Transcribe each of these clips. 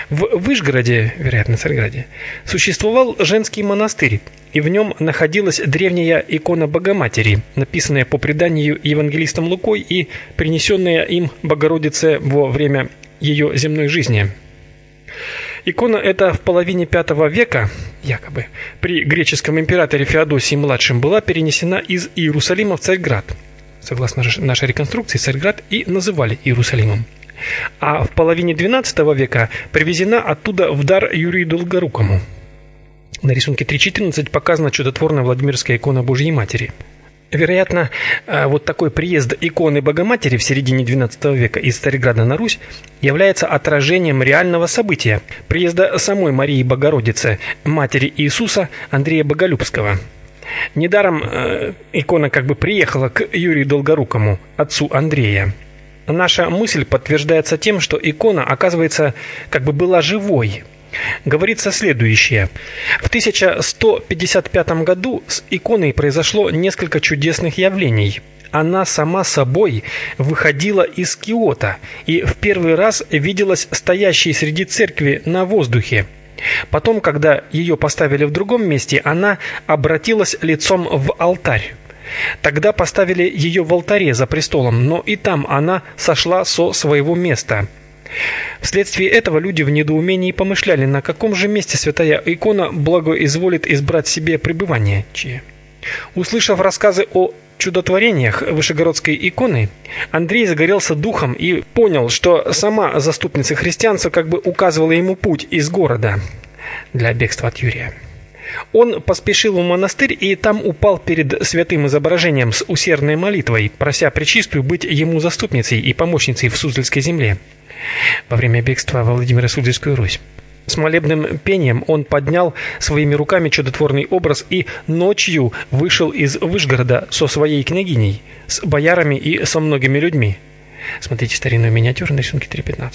В Вышгороде, вероятно, Царьграде, существовал женский монастырь, и в нем находилась древняя икона Богоматери, написанная по преданию евангелистом Лукой и принесенная им Богородице во время ее земной жизни. Икона эта в половине V века, якобы, при греческом императоре Феодосии-младшем была перенесена из Иерусалима в Царьград. Согласно нашей реконструкции, Царьград и называли Иерусалимом. А в половине XII века привезена оттуда в дар Юрию Долгорукому. На рисунке 3.14 показана чудотворная Владимирская икона Божьей Матери. Вероятно, вот такой приезд иконы Богоматери в середине XII века из Царьграда на Русь является отражением реального события – приезда самой Марии Богородицы, матери Иисуса, Андрея Боголюбского. Недаром икона как бы приехала к Юрию Долгорукому, отцу Андрея. Наша мысль подтверждается тем, что икона, оказывается, как бы была живой. Говорится следующее. В 1155 году с иконой произошло несколько чудесных явлений. Она сама собой выходила из киота и в первый раз виделась стоящей среди церкви на воздухе. Потом, когда ее поставили в другом месте, она обратилась лицом в алтарь. Тогда поставили ее в алтаре за престолом, но и там она сошла со своего места. Вследствие этого люди в недоумении помышляли, на каком же месте святая икона благоизволит избрать себе пребывание. Услышав рассказы о чудотворениях Вышегородской иконы, Андрей загорелся духом и понял, что сама заступница христианства как бы указывала ему путь из города для бегства от Юрия. Он поспешил в монастырь и там упал перед святым изображением с усердной молитвой, прося Пречистую быть ему заступницей и помощницей в Суздальской земле во время бегства во Владимиро-Суздальскую Русь. С молебным пением он поднял своими руками чудотворный образ и ночью вышел из Вышгорода со своей княгиней, с боярами и со многими людьми. Смотрите старинную миниатюру на рисунке 3.15.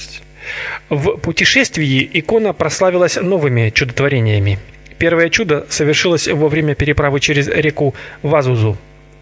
В путешествии икона прославилась новыми чудотворениями. Первое чудо совершилось во время переправы через реку Вазузу.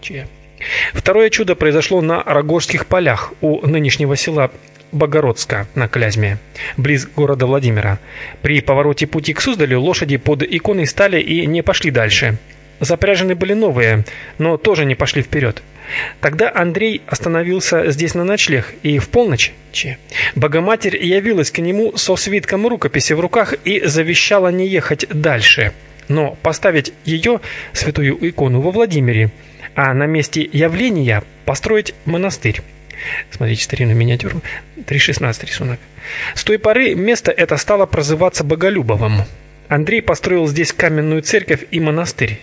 Второе чудо произошло на Рогожских полях у нынешнего села Богородска на Клязьме, близ города Владимира. При повороте пути к Суздалю лошади под иконой стали и не пошли дальше. Запряжены были новые, но тоже не пошли вперед. Тогда Андрей остановился здесь на ночлег, и в полночь Богоматерь явилась к нему со свитком рукописи в руках и завещала не ехать дальше, но поставить ее, святую икону, во Владимире, а на месте явления построить монастырь. Смотрите старинную миниатюру, 3.16 рисунок. С той поры место это стало прозываться Боголюбовым. Андрей построил здесь каменную церковь и монастырь.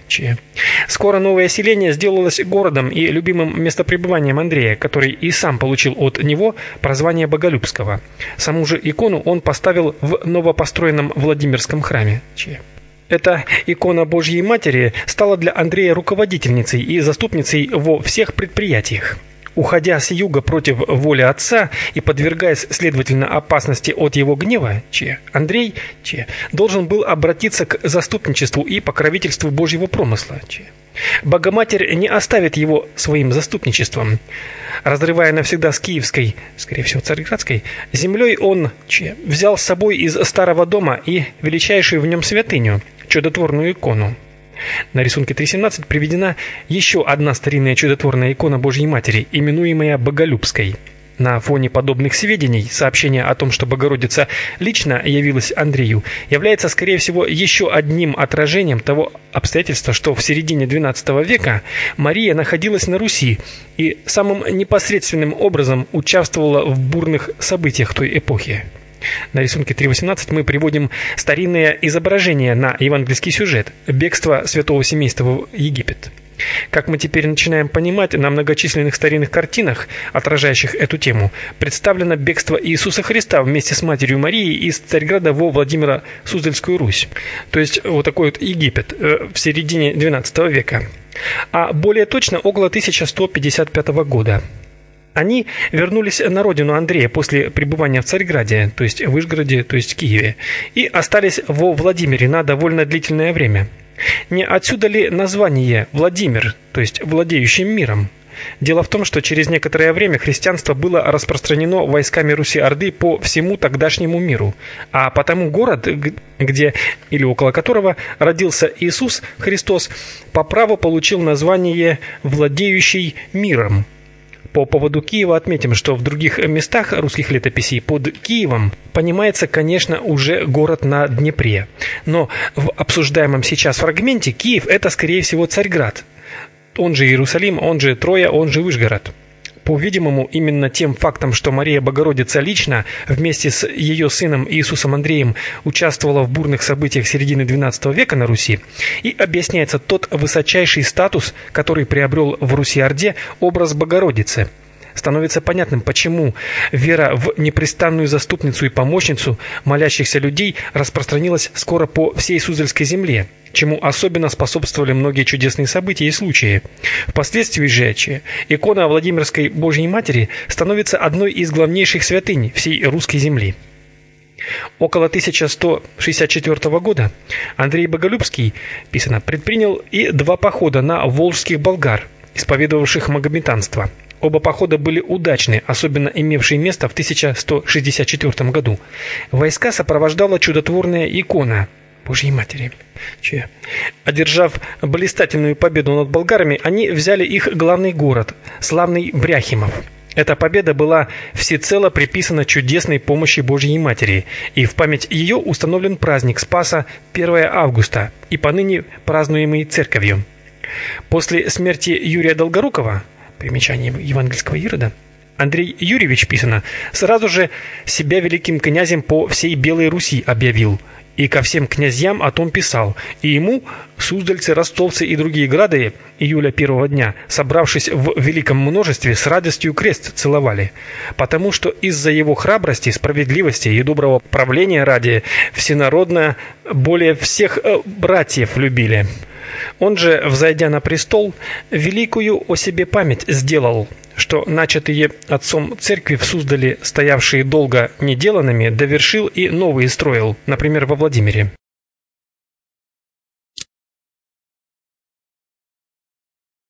Скоро новое селение сделалось городом и любимым местопребыванием Андрея, который и сам получил от него прозвание Боголюбского. Саму же икону он поставил в новопостроенном Владимирском храме. Эта икона Божьей Матери стала для Андрея руководительницей и заступницей во всех предприятиях. Уходя с юга против воли отца и подвергаясь, следовательно, опасности от его гнева, Андрей должен был обратиться к заступничеству и покровительству Божьего промысла. Богоматерь не оставит его своим заступничеством. Разрывая навсегда с киевской, скорее всего, царьградской, землей, он взял с собой из старого дома и величайшую в нем святыню, чудотворную икону. На рисунке 3.17 приведена еще одна старинная чудотворная икона Божьей Матери, именуемая Боголюбской. На фоне подобных сведений сообщение о том, что Богородица лично явилась Андрею, является, скорее всего, еще одним отражением того обстоятельства, что в середине XII века Мария находилась на Руси и самым непосредственным образом участвовала в бурных событиях той эпохи. На рисунке 3.18 мы приводим старинное изображение на евангельский сюжет – бегство святого семейства в Египет. Как мы теперь начинаем понимать, на многочисленных старинных картинах, отражающих эту тему, представлено бегство Иисуса Христа вместе с матерью Марией из Царьграда во Владимиро-Суздальскую Русь. То есть вот такой вот Египет в середине XII века. А более точно около 1155 года. Они вернулись на родину Андрея после пребывания в Царьграде, то есть в Вышгороде, то есть в Киеве, и остались во Владимире на довольно длительное время. Не отсюда ли название Владимир, то есть владеющим миром? Дело в том, что через некоторое время христианство было распространено войсками Руси-Орды по всему тогдашнему миру, а потому город, где или около которого родился Иисус Христос, по праву получил название «владеющий миром». По поводу Киева отметим, что в других местах русских летописей под Киевом понимается, конечно, уже город на Днепре. Но в обсуждаемом сейчас фрагменте Киев – это, скорее всего, Царьград. Он же Иерусалим, он же Троя, он же Вышгород. По-видимому, именно тем фактом, что Мария Богородица лично вместе с ее сыном Иисусом Андреем участвовала в бурных событиях середины XII века на Руси, и объясняется тот высочайший статус, который приобрел в Руси-Орде образ Богородицы. Становится понятным, почему вера в непрестанную заступницу и помощницу молящихся людей распространилась скоро по всей Суздальской земле, чему особенно способствовали многие чудесные события и случаи. Впоследствии же икона Владимирской Божьей Матери становится одной из главнейших святынь всей русской земли. Около 1164 года Андрей Боголюбский, писано, предпринял и 2 похода на волжских болгар, исповедовавших магометанство. Оба похода были удачны, особенно имевшие место в 1164 году. Войска сопровождала чудотворная икона Божьей Матери. Одержав блистательную победу над болгарами, они взяли их главный город, славный Бряхимов. Эта победа была всецело приписана чудесной помощи Божьей Матери, и в память ее установлен праздник Спаса 1 августа, и поныне празднуемый церковью. После смерти Юрия Долгорукова, примечание евангельского Ирода, Андрей Юрьевич, писано, сразу же себя великим князем по всей Белой Руси объявил, и ко всем князьям о том писал, и ему суздальцы, ростовцы и другие грады июля 1 дня, собравшись в великом множестве, с радостью крест целовали, потому что из-за его храбрости, справедливости и доброго правления ради всенародно более всех братьев любили. Он же, взойдя на престол, великую о себе память сделал, что начатые отцом церкви в Суздале, стоявшие долго неделанными, довершил и новые строил, например, во Владимире.